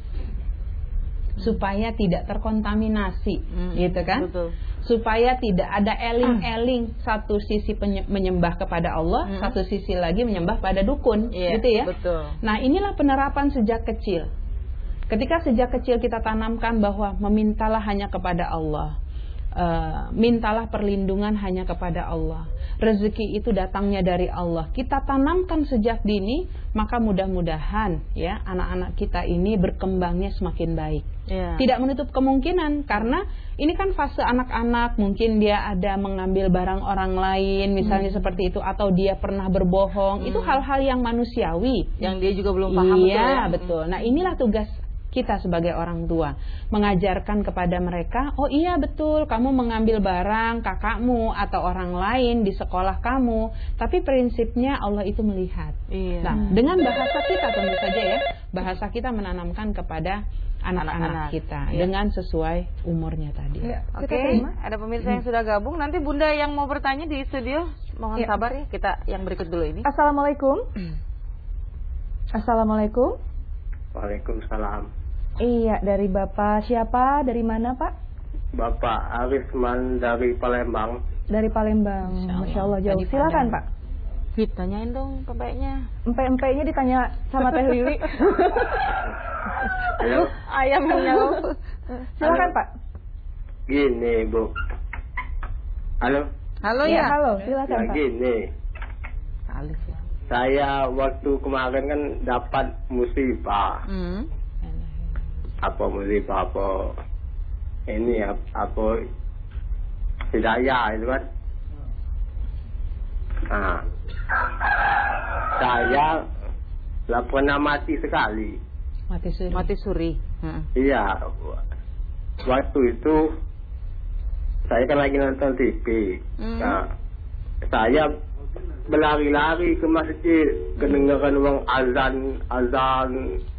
Supaya tidak terkontaminasi, hmm, gitu kan? Betul. Supaya tidak ada eling-eling, satu sisi menyembah kepada Allah, hmm. satu sisi lagi menyembah pada dukun, yeah, gitu ya. Betul. Nah, inilah penerapan sejak kecil. Ketika sejak kecil kita tanamkan bahwa memintalah hanya kepada Allah, uh, mintalah perlindungan hanya kepada Allah, rezeki itu datangnya dari Allah. Kita tanamkan sejak dini, maka mudah-mudahan ya anak-anak kita ini berkembangnya semakin baik. Yeah. Tidak menutup kemungkinan karena ini kan fase anak-anak, mungkin dia ada mengambil barang orang lain misalnya hmm. seperti itu, atau dia pernah berbohong. Hmm. Itu hal-hal yang manusiawi yang dia juga belum paham. Iya, betul, ya? Betul. Nah, inilah tugas kita sebagai orang tua, mengajarkan kepada mereka, oh iya betul, kamu mengambil barang kakakmu atau orang lain di sekolah kamu, tapi prinsipnya Allah itu melihat. Iya. Nah, dengan bahasa kita tentu saja ya, bahasa kita menanamkan kepada anak-anak kita iya. dengan sesuai umurnya tadi. Iya. Oke, okay. Ada pemirsa yang sudah gabung. Nanti Bunda yang mau bertanya di studio, mohon iya. sabar ya. Kita yang berikut dulu ini. Assalamualaikum. Assalamualaikum. Waalaikumsalam. Iya, dari Bapak siapa? Dari mana, Pak? Bapak Arisman dari Palembang. Dari Palembang. Masya Allah, jauh. Silakan, Pak. Ditanyain dong pempeknya. Empek-empeknya ditanya sama Teh Lili. Halo. Ayam yang jauh. Silakan, Pak. Gini, Bu. Halo. Halo ya. ya. Halo, silakan, ya, Pak. Gini. Alif ya. Saya waktu kemarin kan dapat musibah. Hmm. Apa musibah apa ini apa hidayah itu kan. Nah, saya lah pernah mati sekali. Mati suri. Mati suri. Hmm. Iya. Waktu itu saya kan lagi nonton T V. Hmm. Nah, saya berlari-lari ke masjid, kedengaran orang azan, azan.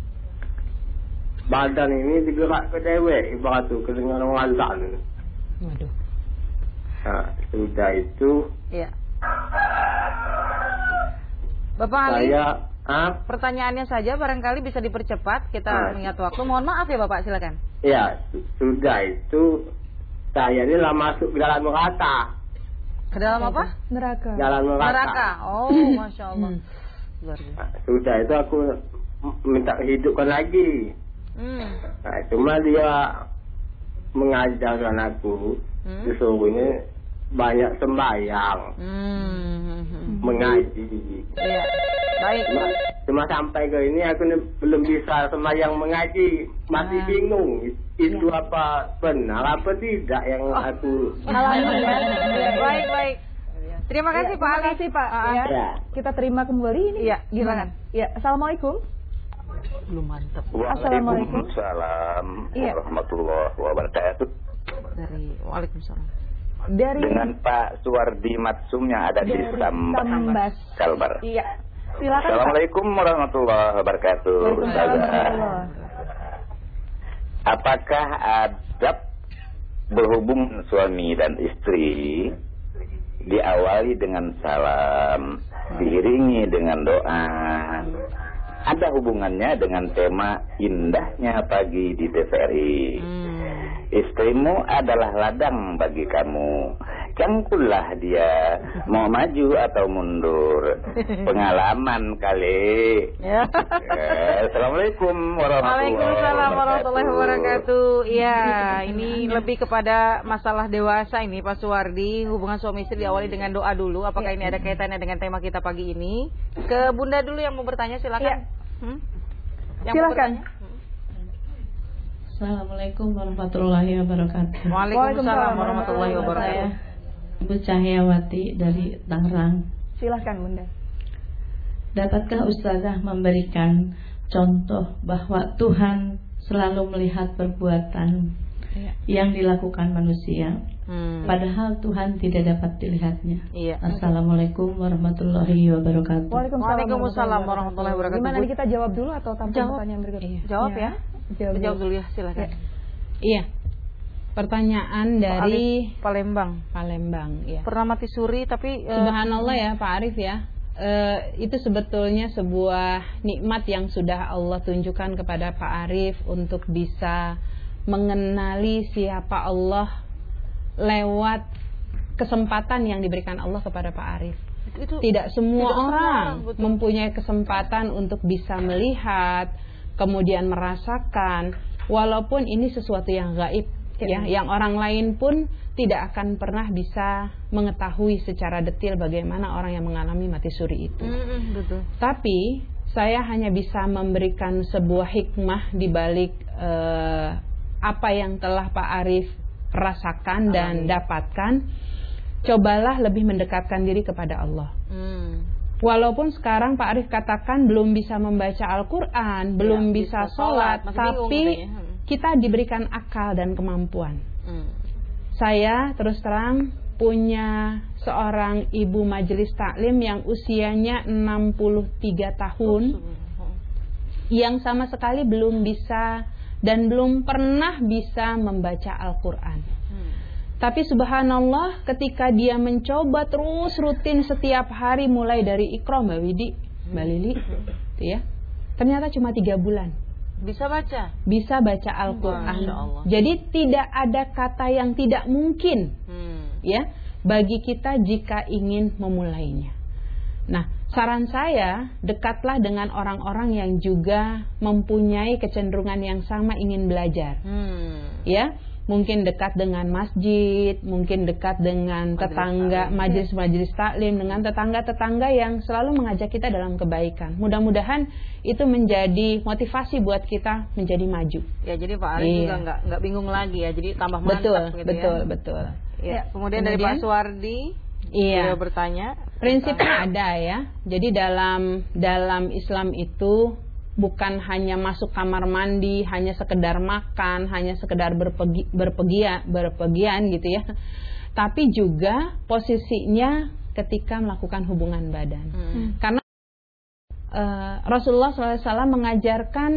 Badan ini digerak ke dewek, ibarat tu kedengaran orang azan. Waduh. Nah, sudah itu. Iya. Bapak Ali, saya, ah? pertanyaannya saja barangkali bisa dipercepat, kita ah. mengingat waktu. Mohon maaf ya Bapak, silakan. Ya, sudah itu saya ini lah masuk ke dalam neraka. Ke dalam apa? Neraka. Dalam neraka. Neraka. Oh, masya Allah. Luar biasa. Nah, sudah itu aku minta hidupkan lagi. Hmm. Nah, cuma dia mengajarkan aku hmm. disuruhnya banyak sembahyang, hmm. mengaji. Iya. Baik. Cuma, cuma sampai ke ini aku belum bisa sembahyang mengaji, masih ah. bingung itu ya. Apa benar apa tidak yang oh. aku alami ya. Baik baik. Terima kasih ya, Pak Ali. Terima kasih Pak. Uh, ya. Ya. Kita terima kembali ini. Iya. Gimana? Ya. Assalamualaikum. Belum mantap. Waalaikumsalam iya. warahmatullahi wabarakatuh. Dari Waalaikumsalam. Dari dengan Pak Suwardi Matsum yang ada di Sambas, Sambas. Kalbar. Iya. Silakan. Assalamualaikum Pak. warahmatullahi wabarakatuh. Apakah adab berhubung suami dan istri diawali dengan salam, diiringi dengan doa? Ada hubungannya dengan tema indahnya pagi di T V R I. Hmm. Istrimu adalah ladang bagi kamu. Cangkullah dia mau maju atau mundur. Pengalaman kali. Ya. Assalamualaikum warahmatullahi wabarakatuh. Iya, ini lebih kepada masalah dewasa ini Pak Suwardi. Hubungan suami istri diawali dengan doa dulu. Apakah ya. ini ada kaitannya dengan tema kita pagi ini? Ke Bunda dulu yang mau bertanya, silakan. Ya. Hmm? Yang silakan. Assalamualaikum warahmatullahi wabarakatuh. Waalaikumsalam warahmatullahi wabarakatuh. Ibu Cahyawati dari Tangerang. Silakan Bunda. Dapatkah Ustazah memberikan contoh bahwa Tuhan selalu melihat perbuatan ya. yang dilakukan manusia, hmm. padahal Tuhan tidak dapat dilihatnya. Iya. Assalamualaikum warahmatullahi wabarakatuh. Waalaikumsalam warahmatullahi wabarakatuh. Gimana kita jawab dulu atau tanpa pertanyaan berikutnya? Jawab ya. Jawab, jawab dulu ya, silakan. Ya. Iya. Pertanyaan dari Arif, Palembang. Palembang, ya. Pernah mati suri tapi uh, subhanallah ya Pak Arif ya. Uh, itu sebetulnya sebuah nikmat yang sudah Allah tunjukkan kepada Pak Arif untuk bisa mengenali siapa Allah lewat kesempatan yang diberikan Allah kepada Pak Arif. Itu, itu tidak semua tidak orang betul. mempunyai kesempatan untuk bisa melihat, kemudian merasakan, walaupun ini sesuatu yang gaib. Ya, yang orang lain pun tidak akan pernah bisa mengetahui secara detail bagaimana orang yang mengalami mati suri itu. Mm-hmm, betul. Tapi saya hanya bisa memberikan sebuah hikmah di balik uh, apa yang telah Pak Arif rasakan dan Amin. dapatkan. Cobalah lebih mendekatkan diri kepada Allah. Mm. Walaupun sekarang Pak Arif katakan belum bisa membaca Al-Quran, belum ya, bisa, bisa sholat, tapi kita diberikan akal dan kemampuan. Hmm. Saya terus terang punya seorang ibu majelis taklim yang usianya enam puluh tiga tahun, yang sama sekali belum bisa dan belum pernah bisa membaca Al-Quran. Tapi subhanallah, ketika dia mencoba terus rutin setiap hari mulai dari Iqra, Mbak Widi, Mbak Lili, gitu ya, ternyata cuma tiga bulan bisa baca, bisa baca Al-Quran. Jadi tidak ada kata yang tidak mungkin, hmm. ya, bagi kita jika ingin memulainya. Nah, saran saya, dekatlah dengan orang-orang yang juga mempunyai kecenderungan yang sama ingin belajar, hmm. ya. Mungkin dekat dengan masjid, mungkin dekat dengan majelis tetangga, majelis-majelis taklim, dengan tetangga-tetangga yang selalu mengajak kita dalam kebaikan. Mudah-mudahan itu menjadi motivasi buat kita menjadi maju. Ya, jadi Pak Arif iya. juga nggak nggak bingung lagi ya, jadi tambah mantap betul, gitu betul, ya. Betul, ya. ya. Kemudian, kemudian dari Pak Suwardi, iya. beliau bertanya. Prinsipnya ada ya. Jadi dalam dalam Islam itu bukan hanya masuk kamar mandi, hanya sekedar makan, hanya sekedar berpegi, berpegian, berpegian gitu ya. Tapi juga posisinya ketika melakukan hubungan badan. Hmm. Karena uh, Rasulullah shallallahu alaihi wasallam mengajarkan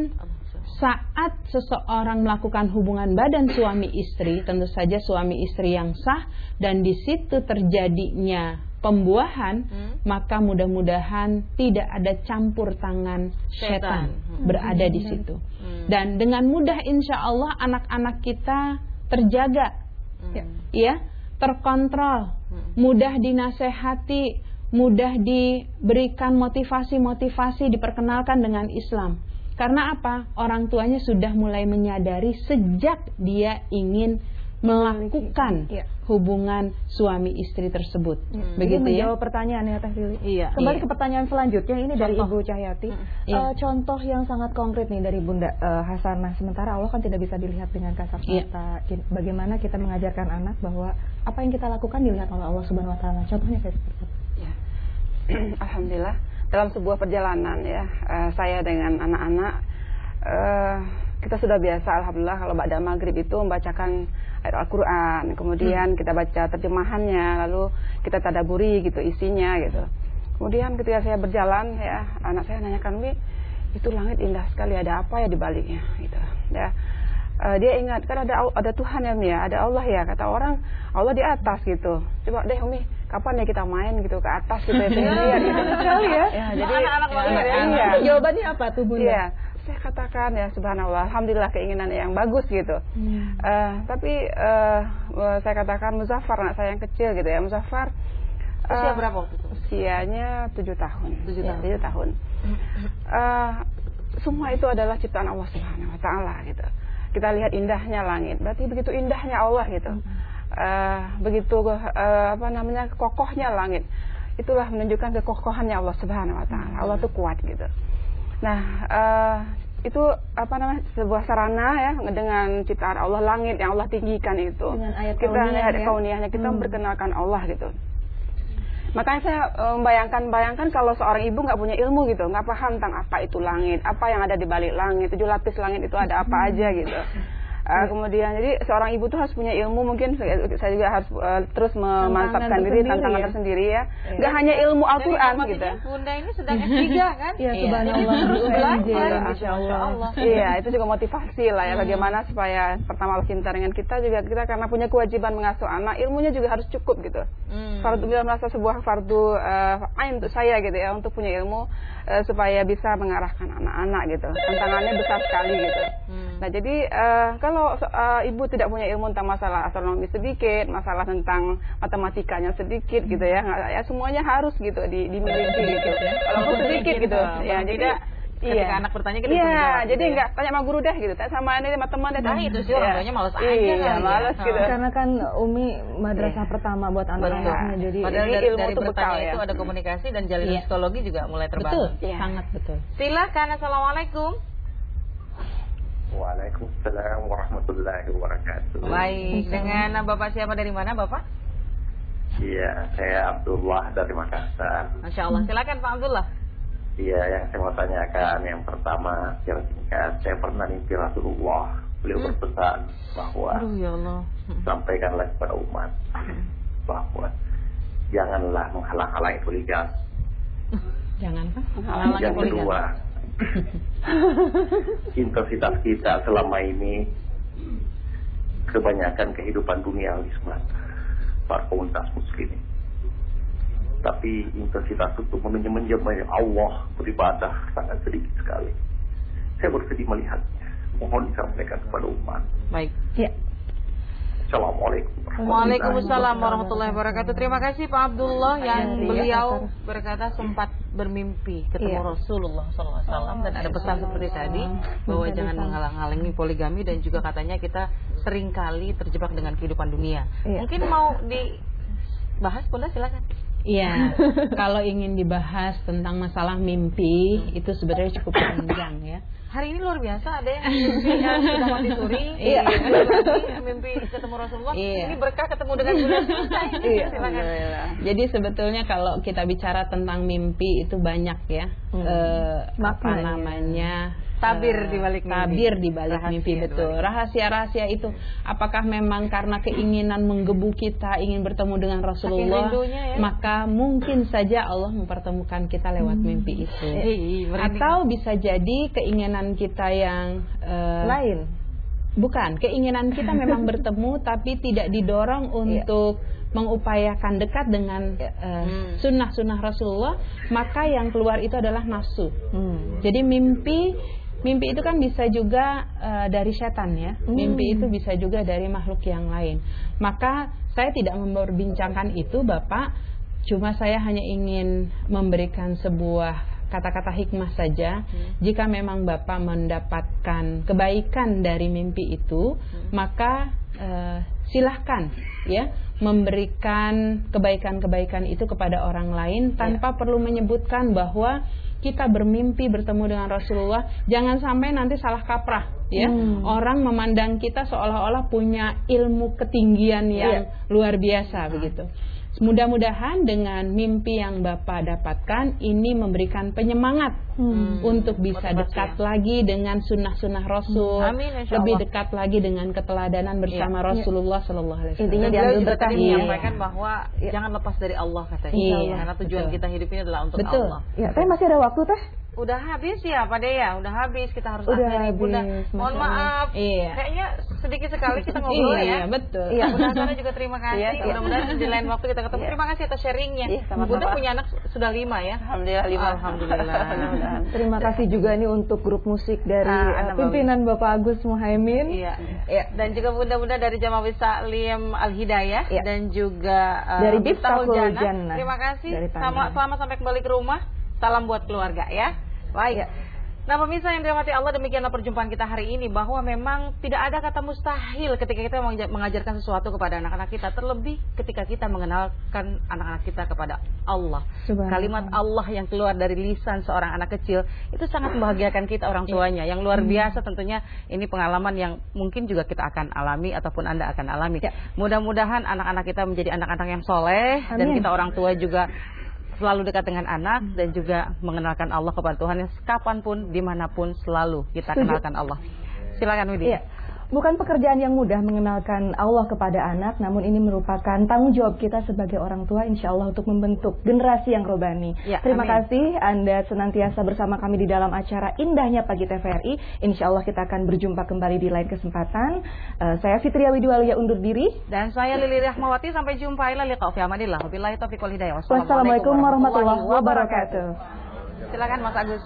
saat seseorang melakukan hubungan badan suami istri, tentu saja suami istri yang sah, dan di situ terjadinya pembuahan, hmm. maka mudah-mudahan tidak ada campur tangan setan hmm. berada di situ. Hmm. Dan dengan mudah insya Allah anak-anak kita terjaga, hmm. ya, terkontrol, hmm. mudah dinasehati, mudah diberikan motivasi-motivasi, diperkenalkan dengan Islam. Karena apa? Orang tuanya sudah mulai menyadari sejak dia ingin melakukan ya. hubungan suami istri tersebut. Hmm. Begitu ini ya. menjawab pertanyaan ya Teh Lili. Iya. Kembali iya. ke pertanyaan selanjutnya, ini contoh dari Ibu Cahyati. Hmm. Iya. Uh, contoh yang sangat konkret nih dari Bunda uh, Hasanah. Sementara Allah kan tidak bisa dilihat dengan kasat mata. Iya. Bagaimana kita mengajarkan anak bahwa apa yang kita lakukan dilihat oleh Allah Subhanahu Wa Taala. Contohnya kayak seperti apa? Ya. Alhamdulillah dalam sebuah perjalanan ya, uh, saya dengan anak-anak uh, kita sudah biasa alhamdulillah kalau ba'da maghrib itu membacakan ayat Al-Quran, kemudian hmm. kita baca terjemahannya, lalu kita tadaburi gitu isinya gitu. Kemudian ketika saya berjalan ya, anak saya nanyakan, "Mi, itu langit indah sekali, ada apa ya di baliknya?" gitu. Ya. Uh, dia ingat kan ada ada Tuhan ya, Mi ya, ada Allah ya. Kata orang Allah di atas gitu. Coba deh Umi, kapan ya kita main gitu ke atas gitu ya, lihat gitu. Sekali ya. Ya, jadi anak-anak ya, ya, ya. Iya. Jawabannya apa tuh Bunda? Iya. Saya katakan ya subhanallah, alhamdulillah keinginan yang bagus gitu. Hmm. Uh, tapi uh, saya katakan Muzaffar, anak saya yang kecil gitu ya, Muzaffar usia uh, berapa waktu itu? Usianya tujuh tahun. Tujuh tahun. tujuh tahun. Uh, semua itu adalah ciptaan Allah Subhanahu Wa Taala gitu. Kita lihat indahnya langit, berarti begitu indahnya Allah gitu. Uh, begitu uh, apa namanya kokohnya langit, itulah menunjukkan kekokohannya Allah Subhanahu Wa Taala. Allah tuh kuat gitu. Nah, uh, itu apa namanya sebuah sarana ya dengan ciptaan Allah, langit yang Allah tinggikan itu. Dengan ayat kita lihat ya? Kauniyahnya, kita hmm. memperkenalkan Allah gitu. Makanya saya membayangkan um, bayangkan kalau seorang ibu nggak punya ilmu gitu, nggak paham tentang apa itu langit, apa yang ada di balik langit, tujuh lapis langit itu ada apa aja gitu. Uh, kemudian jadi seorang ibu tuh harus punya ilmu, mungkin saya juga harus uh, terus memantapkan diri, tantangan ya? tersendiri ya. ya. Gak hanya ilmu Al-Quran gitu. Bunda ini sedang S tiga kan? Iya, subhanallah. Terus belajar, Masya Allah. Iya, itu juga motivasi lah ya. Bagaimana supaya pertama Allah cinta dengan kita, juga kita karena punya kewajiban mengasuh anak, ilmunya juga harus cukup gitu. Hmm. Fardu, bila merasa sebuah fardu uh, ain untuk saya gitu ya, untuk punya ilmu uh, supaya bisa mengarahkan anak-anak gitu. Tantangannya besar sekali gitu. Hmm. Nah jadi uh, kalau uh, ibu tidak punya ilmu tentang masalah astronomi sedikit, masalah tentang matematikanya sedikit gitu ya, ya semuanya harus gitu di, dimiliki gitu. Walaupun sedikit gitu. Ya jadi ketika iya. anak bertanya kita iya, bisa menjawab. Jadi enggak gitu ya? Tanya sama guru deh gitu, tanya sama ini sama teman deh. Nah, itu sih orang tuanya malas aja iya, kan. malas ya. gitu. Karena kan Umi madrasah iya. pertama buat anak-anaknya, jadi padahal ini dari, ilmu dari itu bertanya bekal, itu ya. ada komunikasi dan jalinan iya. psikologi juga mulai terbangun. Betul, iya. sangat betul. Silakan, assalamualaikum. Waalaikumsalam warahmatullahi wabarakatuh. Baik, dengan Bapak siapa dari mana Bapak? Iya, saya Abdullah dari Makassar. Masya Allah, silakan Pak Abdullah. Iya, yang saya mau tanyakan yang pertama, secara singkat, saya pernah mimpi Rasulullah. Beliau hmm. berpesan bahwa Aduh, ya Allah. sampaikanlah kepada umat bahwa janganlah menghalang-halangi poligami. Jangan apa? Yang kedua, intensitas kita selama ini kebanyakan kehidupan duniawi semata para komunitas muslim. Tapi intensitas untuk meminjam-minjam Allah beribadah sangat sedikit sekali. Saya bersedih melihatnya. Mohon disampaikan kepada umat. Baik. Ya. Assalamualaikum. Waalaikumsalam warahmatullahi wabarakatuh. Terima kasih Pak Abdullah yang beliau berkata sempat bermimpi ketemu iya. Rasulullah shallallahu alaihi wasallam dan ada pesan seperti tadi bahwa jangan menghalang-halangi poligami dan juga katanya kita seringkali terjebak dengan kehidupan dunia. Iya. Mungkin mau dibahas, Bunda, silakan. Iya, kalau ingin dibahas tentang masalah mimpi itu sebenarnya cukup panjang ya. Hari ini luar biasa, ada yang mimpi yang sudah mati suri, iya. mimpi ketemu Rasulullah, iya. Ini berkah ketemu dengan Bunda Sinta ini. Iya. Silakan. Jadi sebetulnya kalau kita bicara tentang mimpi itu banyak ya, hmm. eh, apa namanya? Tabir di balik mimpi. Tabir di balik mimpi, betul. Rahasia-rahasia itu apakah memang karena keinginan menggebu kita ingin bertemu dengan Rasulullah, ya? Maka mungkin saja Allah mempertemukan kita lewat hmm. mimpi itu. Hei, atau bisa jadi keinginan kita yang uh, lain. Bukan, keinginan kita memang bertemu tapi tidak didorong untuk yeah. mengupayakan dekat dengan uh, hmm. sunnah-sunnah Rasulullah, maka yang keluar itu adalah nafsu. Hmm. Jadi mimpi Mimpi itu kan bisa juga uh, dari setan ya. Hmm. Mimpi itu bisa juga dari makhluk yang lain. Maka saya tidak memperbincangkan itu Bapak. Cuma saya hanya ingin memberikan sebuah kata-kata hikmah saja. Hmm. Jika memang Bapak mendapatkan kebaikan dari mimpi itu, hmm. maka uh, silahkan ya memberikan kebaikan-kebaikan itu kepada orang lain tanpa ya. perlu menyebutkan bahwa kita bermimpi bertemu dengan Rasulullah. Jangan sampai nanti salah kaprah ya. Hmm. Orang memandang kita seolah-olah punya ilmu ketinggian yang yeah. luar biasa hmm. begitu. Mudah-mudahan dengan mimpi yang Bapak dapatkan ini memberikan penyemangat hmm. untuk bisa Motivasi dekat ya. lagi dengan sunnah-sunnah Rasul, Amin, lebih dekat lagi dengan keteladanan bersama ya. Rasulullah ya. Sallallahu Alaihi Wasallam. Intinya diambil berkah ya. menyampaikan bahwa ya. jangan lepas dari Allah katanya, iya. karena tujuan Betul. kita hidup ini adalah untuk Betul. Allah. Ya, tapi masih ada waktu Teh? Udah habis ya Pak Dea, udah habis, kita harus udah akhiri. Bunda, mohon maaf, iya. kayaknya sedikit sekali kita ngobrol iya, ya. Betul. Iya, Bunda Sana juga terima kasih. Iya, mudah-mudahan di lain waktu kita ketemu. Iya. Terima kasih atas sharingnya. Iya, Bunda punya anak sudah lima ya? Alhamdulillah lima. Alhamdulillah. Terima kasih juga nih untuk grup musik dari ah, uh, pimpinan Bapak Agus Muhaimin. Iya. Iya. Dan juga Bunda-bunda dari Jamaah Salim Al Hidayah iya. dan juga uh, dari Miftahul Jannah. Terima kasih. Sama, selamat sampai kembali ke rumah. Salam buat keluarga ya. Baik. Ya. Nah pemirsa yang dirahmati Allah, demikianlah perjumpaan kita hari ini, bahwa memang tidak ada kata mustahil ketika kita mengajarkan sesuatu kepada anak-anak kita, terlebih ketika kita mengenalkan anak-anak kita kepada Allah. Kalimat Allah yang keluar dari lisan seorang anak kecil itu sangat membahagiakan kita orang tuanya. Yang luar biasa tentunya, ini pengalaman yang mungkin juga kita akan alami ataupun Anda akan alami. Ya. Mudah-mudahan anak-anak kita menjadi anak-anak yang soleh. Amin. Dan kita orang tua juga selalu dekat dengan anak dan juga mengenalkan Allah kepada Tuhan, kapanpun, dimanapun, selalu kita kenalkan Allah. Silakan Widi. Iya. Bukan pekerjaan yang mudah mengenalkan Allah kepada anak, namun ini merupakan tanggung jawab kita sebagai orang tua, insya Allah, untuk membentuk generasi yang robani. Ya, Terima amin. kasih Anda senantiasa bersama kami di dalam acara Indahnya Pagi T V R I. Insya Allah kita akan berjumpa kembali di lain kesempatan. uh, Saya Fitria Widiwaluya undur diri. Dan saya Lili Rahmawati, sampai jumpa. Ila liqa fi amanillah. Wabillahi taufiq wal hidayah. Wassalamualaikum warahmatullahi wabarakatuh. Silakan Mas Agus.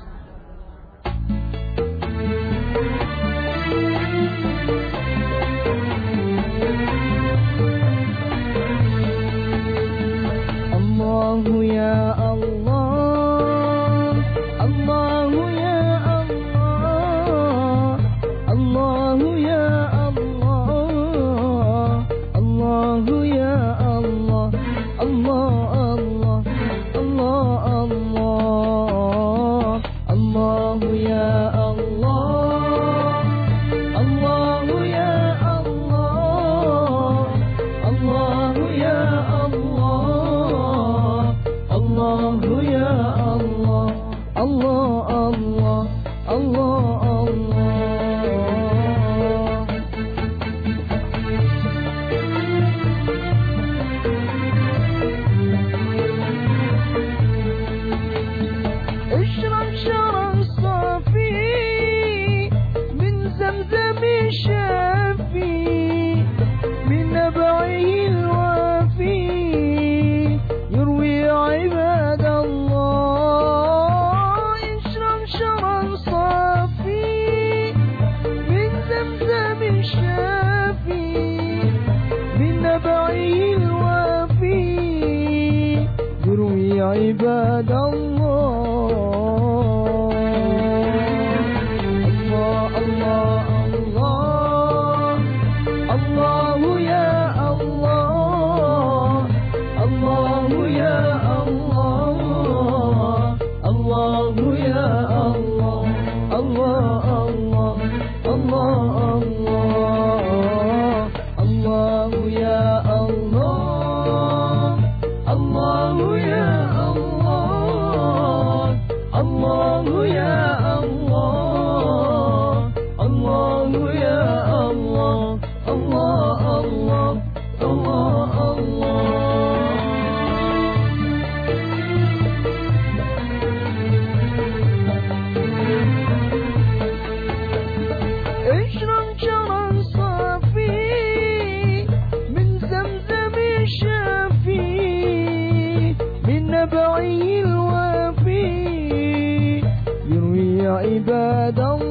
Allahu ya Allah, Allahu ya Allah, Allahu ya Allah, Allahu ya Allah, Allah Allah, Allah Allah, Allahu ya Allah, Allahu ya Allah, Allahu ya Allah. عباد الله الله الله الله الله يا الله الله يا الله الله يا الله الله الله الله الله الله يا الله الله يا الله الله يا الله الله يا الله الله الله الله الله اشرب شرا صافي من زمزم الشافي من نبعه الوافي يروي عباد الله